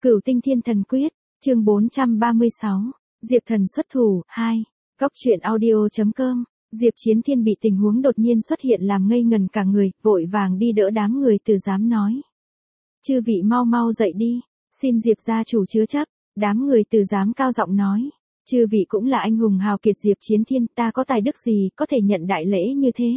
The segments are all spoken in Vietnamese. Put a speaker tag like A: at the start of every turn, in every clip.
A: Cửu Tinh Thiên Thần Quyết, chương 436, Diệp Thần xuất thủ, 2. Góc truyện audio.com, Diệp Chiến Thiên bị tình huống đột nhiên xuất hiện làm ngây ngần cả người, vội vàng đi đỡ đám người từ giám nói. Chư vị mau mau dậy đi, xin Diệp gia chủ chứa chấp, đám người từ giám cao giọng nói. Chư vị cũng là anh hùng hào kiệt Diệp Chiến Thiên, ta có tài đức gì có thể nhận đại lễ như thế.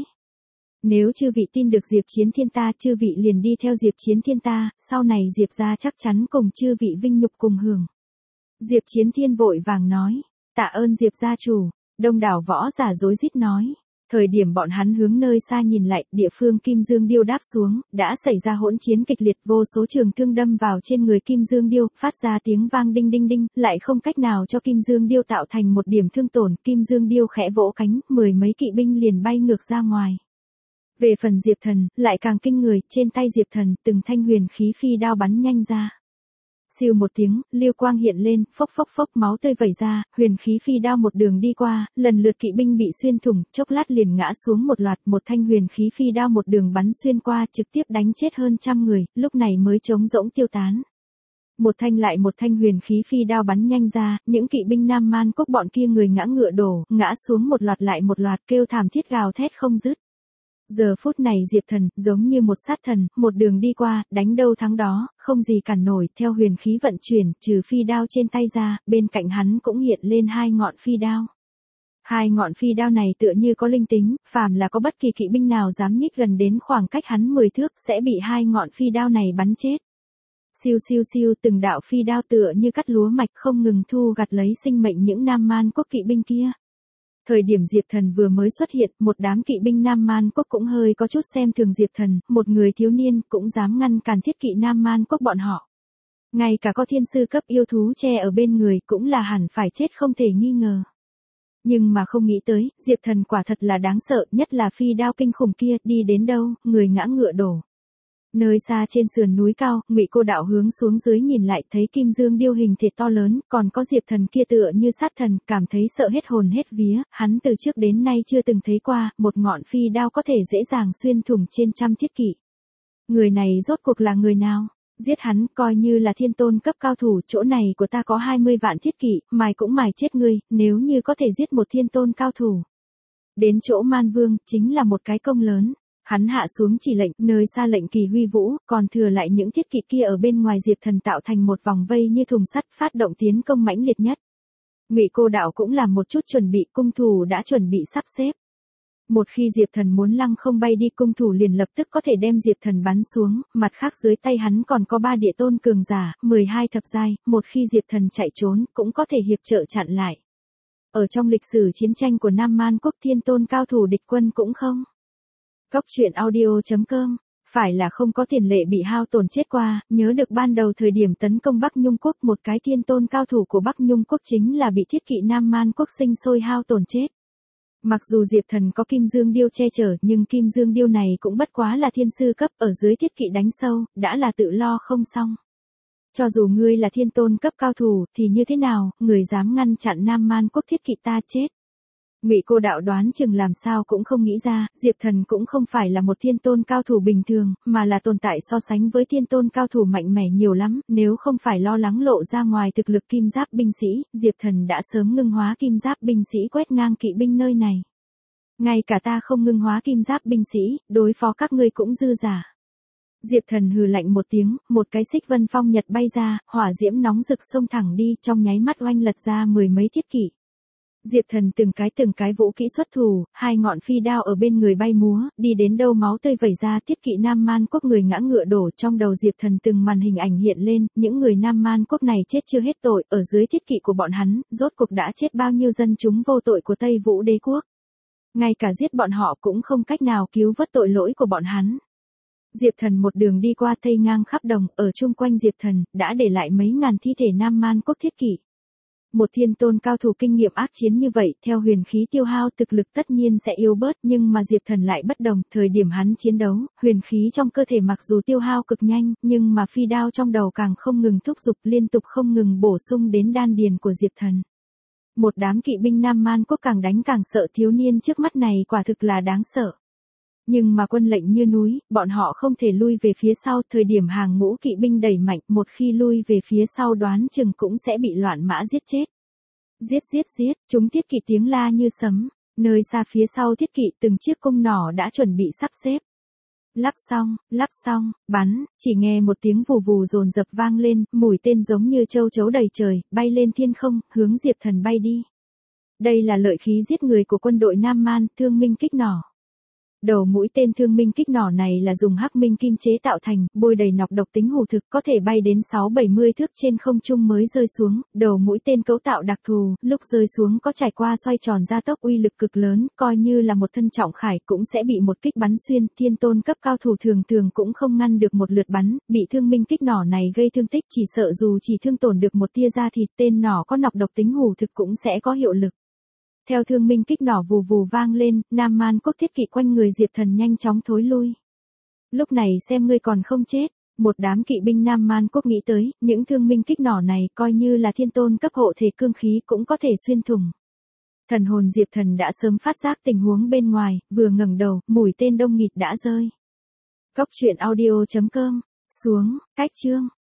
A: Nếu chư vị tin được Diệp Chiến Thiên ta, chư vị liền đi theo Diệp Chiến Thiên ta, sau này Diệp gia chắc chắn cùng chư vị vinh nhục cùng hưởng. Diệp Chiến Thiên vội vàng nói, tạ ơn Diệp gia chủ, đông đảo võ giả rối rít nói. Thời điểm bọn hắn hướng nơi xa nhìn lại, địa phương Kim Dương Điêu đáp xuống, đã xảy ra hỗn chiến kịch liệt, vô số trường thương đâm vào trên người Kim Dương Điêu, phát ra tiếng vang đinh đinh đinh, lại không cách nào cho Kim Dương Điêu tạo thành một điểm thương tổn, Kim Dương Điêu khẽ vỗ cánh, 10 mấy kỵ binh liền bay ngược ra ngoài. Về phần Diệp Thần, lại càng kinh người, trên tay Diệp Thần, từng thanh huyền khí phi đao bắn nhanh ra. Siêu một tiếng, lưu quang hiện lên, phốc phốc phốc máu tươi vẩy ra, huyền khí phi đao một đường đi qua, lần lượt kỵ binh bị xuyên thủng, chốc lát liền ngã xuống một loạt, một thanh huyền khí phi đao một đường bắn xuyên qua, trực tiếp đánh chết hơn trăm người, lúc này mới trống rỗng tiêu tán. Một thanh lại một thanh huyền khí phi đao bắn nhanh ra, những kỵ binh Nam Man Quốc bọn kia người ngã ngựa đổ, ngã xuống một loạt lại một loạt, kêu thảm thiết gào thét không dứt. Giờ phút này Diệp Thần, giống như một sát thần, một đường đi qua, đánh đâu thắng đó, không gì cản nổi, theo huyền khí vận chuyển, trừ phi đao trên tay ra, bên cạnh hắn cũng hiện lên hai ngọn phi đao. Hai ngọn phi đao này tựa như có linh tính, phàm là có bất kỳ kỵ binh nào dám nhích gần đến khoảng cách hắn 10 thước, sẽ bị hai ngọn phi đao này bắn chết. Siêu siêu siêu, từng đạo phi đao tựa như cắt lúa mạch không ngừng thu gặt lấy sinh mệnh những Nam Man Quốc kỵ binh kia. Thời điểm Diệp Thần vừa mới xuất hiện, một đám kỵ binh Nam Man Quốc cũng hơi có chút xem thường Diệp Thần, một người thiếu niên cũng dám ngăn cản thiết kỵ Nam Man Quốc bọn họ. Ngay cả có thiên sư cấp yêu thú che ở bên người cũng là hẳn phải chết không thể nghi ngờ. Nhưng mà không nghĩ tới, Diệp Thần quả thật là đáng sợ, nhất là phi đao kinh khủng kia, đi đến đâu, người ngã ngựa đổ. Nơi xa trên sườn núi cao, Ngụy Cô Đạo hướng xuống dưới nhìn lại, thấy Kim Dương Điêu hình thể to lớn, còn có Diệp Thần kia tựa như sát thần, cảm thấy sợ hết hồn hết vía, hắn từ trước đến nay chưa từng thấy qua, một ngọn phi đao có thể dễ dàng xuyên thủng trên trăm thiết kỵ. Người này rốt cuộc là người nào? Giết hắn, coi như là thiên tôn cấp cao thủ, chỗ này của ta có 20 vạn thiết kỵ, mài cũng mài chết ngươi, nếu như có thể giết một thiên tôn cao thủ. Đến chỗ Man Vương, chính là một cái công lớn. Hắn hạ xuống chỉ lệnh, nơi xa lệnh kỳ huy vũ, còn thừa lại những thiết kỵ kia ở bên ngoài Diệp Thần tạo thành một vòng vây như thùng sắt, phát động tiến công mãnh liệt nhất. Ngụy Cô Đạo cũng làm một chút chuẩn bị, cung thủ đã chuẩn bị sắp xếp. Một khi Diệp Thần muốn lăng không bay đi, cung thủ liền lập tức có thể đem Diệp Thần bắn xuống, mặt khác dưới tay hắn còn có 3 địa tôn cường giả, 12 thập giai, một khi Diệp Thần chạy trốn, cũng có thể hiệp trợ chặn lại. Ở trong lịch sử chiến tranh của Nam Man Quốc, thiên tôn cao thủ địch quân cũng không. Góc truyện audio.com, phải là không có tiền lệ bị hao tổn chết qua, nhớ được ban đầu thời điểm tấn công Bắc Nhung Quốc, một cái thiên tôn cao thủ của Bắc Nhung Quốc chính là bị thiết kỵ Nam Man Quốc sinh sôi hao tổn chết. Mặc dù Diệp Thần có Kim Dương Điêu che chở, nhưng Kim Dương Điêu này cũng bất quá là thiên sư cấp, ở dưới thiết kỵ đánh sâu, đã là tự lo không xong. Cho dù ngươi là thiên tôn cấp cao thủ, thì như thế nào, người dám ngăn chặn Nam Man Quốc thiết kỵ ta chết. Ngụy Cô Đạo đoán chừng làm sao cũng không nghĩ ra, Diệp Thần cũng không phải là một thiên tôn cao thủ bình thường, mà là tồn tại so sánh với thiên tôn cao thủ mạnh mẽ nhiều lắm, nếu không phải lo lắng lộ ra ngoài thực lực kim giáp binh sĩ, Diệp Thần đã sớm ngưng hóa kim giáp binh sĩ quét ngang kỵ binh nơi này. Ngay cả ta không ngưng hóa kim giáp binh sĩ, đối phó các ngươi cũng dư giả. Diệp Thần hừ lạnh một tiếng, một cái xích vân phong nhật bay ra, hỏa diễm nóng rực xông thẳng đi, trong nháy mắt oanh lật ra 10 mấy thiết kỵ. Diệp Thần từng cái vũ kỹ xuất thủ, hai ngọn phi đao ở bên người bay múa, đi đến đâu máu tươi vẩy ra, thiết kỵ Nam Man Quốc người ngã ngựa đổ, trong đầu Diệp Thần từng màn hình ảnh hiện lên, những người Nam Man Quốc này chết chưa hết tội, ở dưới thiết kỵ của bọn hắn, rốt cuộc đã chết bao nhiêu dân chúng vô tội của Tây Vũ Đế quốc. Ngay cả giết bọn họ cũng không cách nào cứu vớt tội lỗi của bọn hắn. Diệp Thần một đường đi qua thây ngang khắp đồng, ở chung quanh Diệp Thần, đã để lại mấy ngàn thi thể Nam Man Quốc thiết kỵ. Một thiên tôn cao thủ kinh nghiệm ác chiến như vậy, theo huyền khí tiêu hao thực lực tất nhiên sẽ yếu bớt, nhưng mà Diệp Thần lại bất đồng, thời điểm hắn chiến đấu, huyền khí trong cơ thể mặc dù tiêu hao cực nhanh, nhưng mà phi đao trong đầu càng không ngừng thúc giục, liên tục không ngừng bổ sung đến đan điền của Diệp Thần. Một đám kỵ binh Nam Man Quốc càng đánh càng sợ, thiếu niên trước mắt này quả thực là đáng sợ. Nhưng mà quân lệnh như núi, bọn họ không thể lui về phía sau, thời điểm hàng ngũ kỵ binh đẩy mạnh, một khi lui về phía sau đoán chừng cũng sẽ bị loạn mã giết chết. Giết giết giết, chúng thiết kỵ tiếng la như sấm, nơi xa phía sau thiết kỵ từng chiếc cung nỏ đã chuẩn bị sắp xếp. Lắp xong, bắn, chỉ nghe một tiếng vù vù dồn dập vang lên, mũi tên giống như châu chấu đầy trời, bay lên thiên không, hướng Diệp Thần bay đi. Đây là lợi khí giết người của quân đội Nam Man, thương minh kích nỏ. Đầu mũi tên thương minh kích nỏ này là dùng hắc minh kim chế tạo thành, bôi đầy nọc độc tính hủ thực, có thể bay đến 6-70 thước trên không trung mới rơi xuống. Đầu mũi tên cấu tạo đặc thù, lúc rơi xuống có trải qua xoay tròn gia tốc uy lực cực lớn, coi như là một thân trọng khải cũng sẽ bị một kích bắn xuyên. Thiên tôn cấp cao thủ thường thường cũng không ngăn được một lượt bắn, bị thương minh kích nỏ này gây thương tích, chỉ sợ dù chỉ thương tổn được một tia da thịt, tên nỏ có nọc độc tính hủ thực cũng sẽ có hiệu lực. Theo thương minh kích nỏ vù vù vang lên, Nam Man quốc thiết kỵ quanh người Diệp Thần nhanh chóng thối lui. Lúc này xem ngươi còn không chết, một đám kỵ binh Nam Man quốc nghĩ tới, những thương minh kích nỏ này coi như là thiên tôn cấp hộ thể cương khí cũng có thể xuyên thủng. Thần hồn Diệp Thần đã sớm phát giác tình huống bên ngoài, vừa ngẩng đầu, mũi tên đông nghịt đã rơi. Góc truyện audio.com, xuống, cách chương.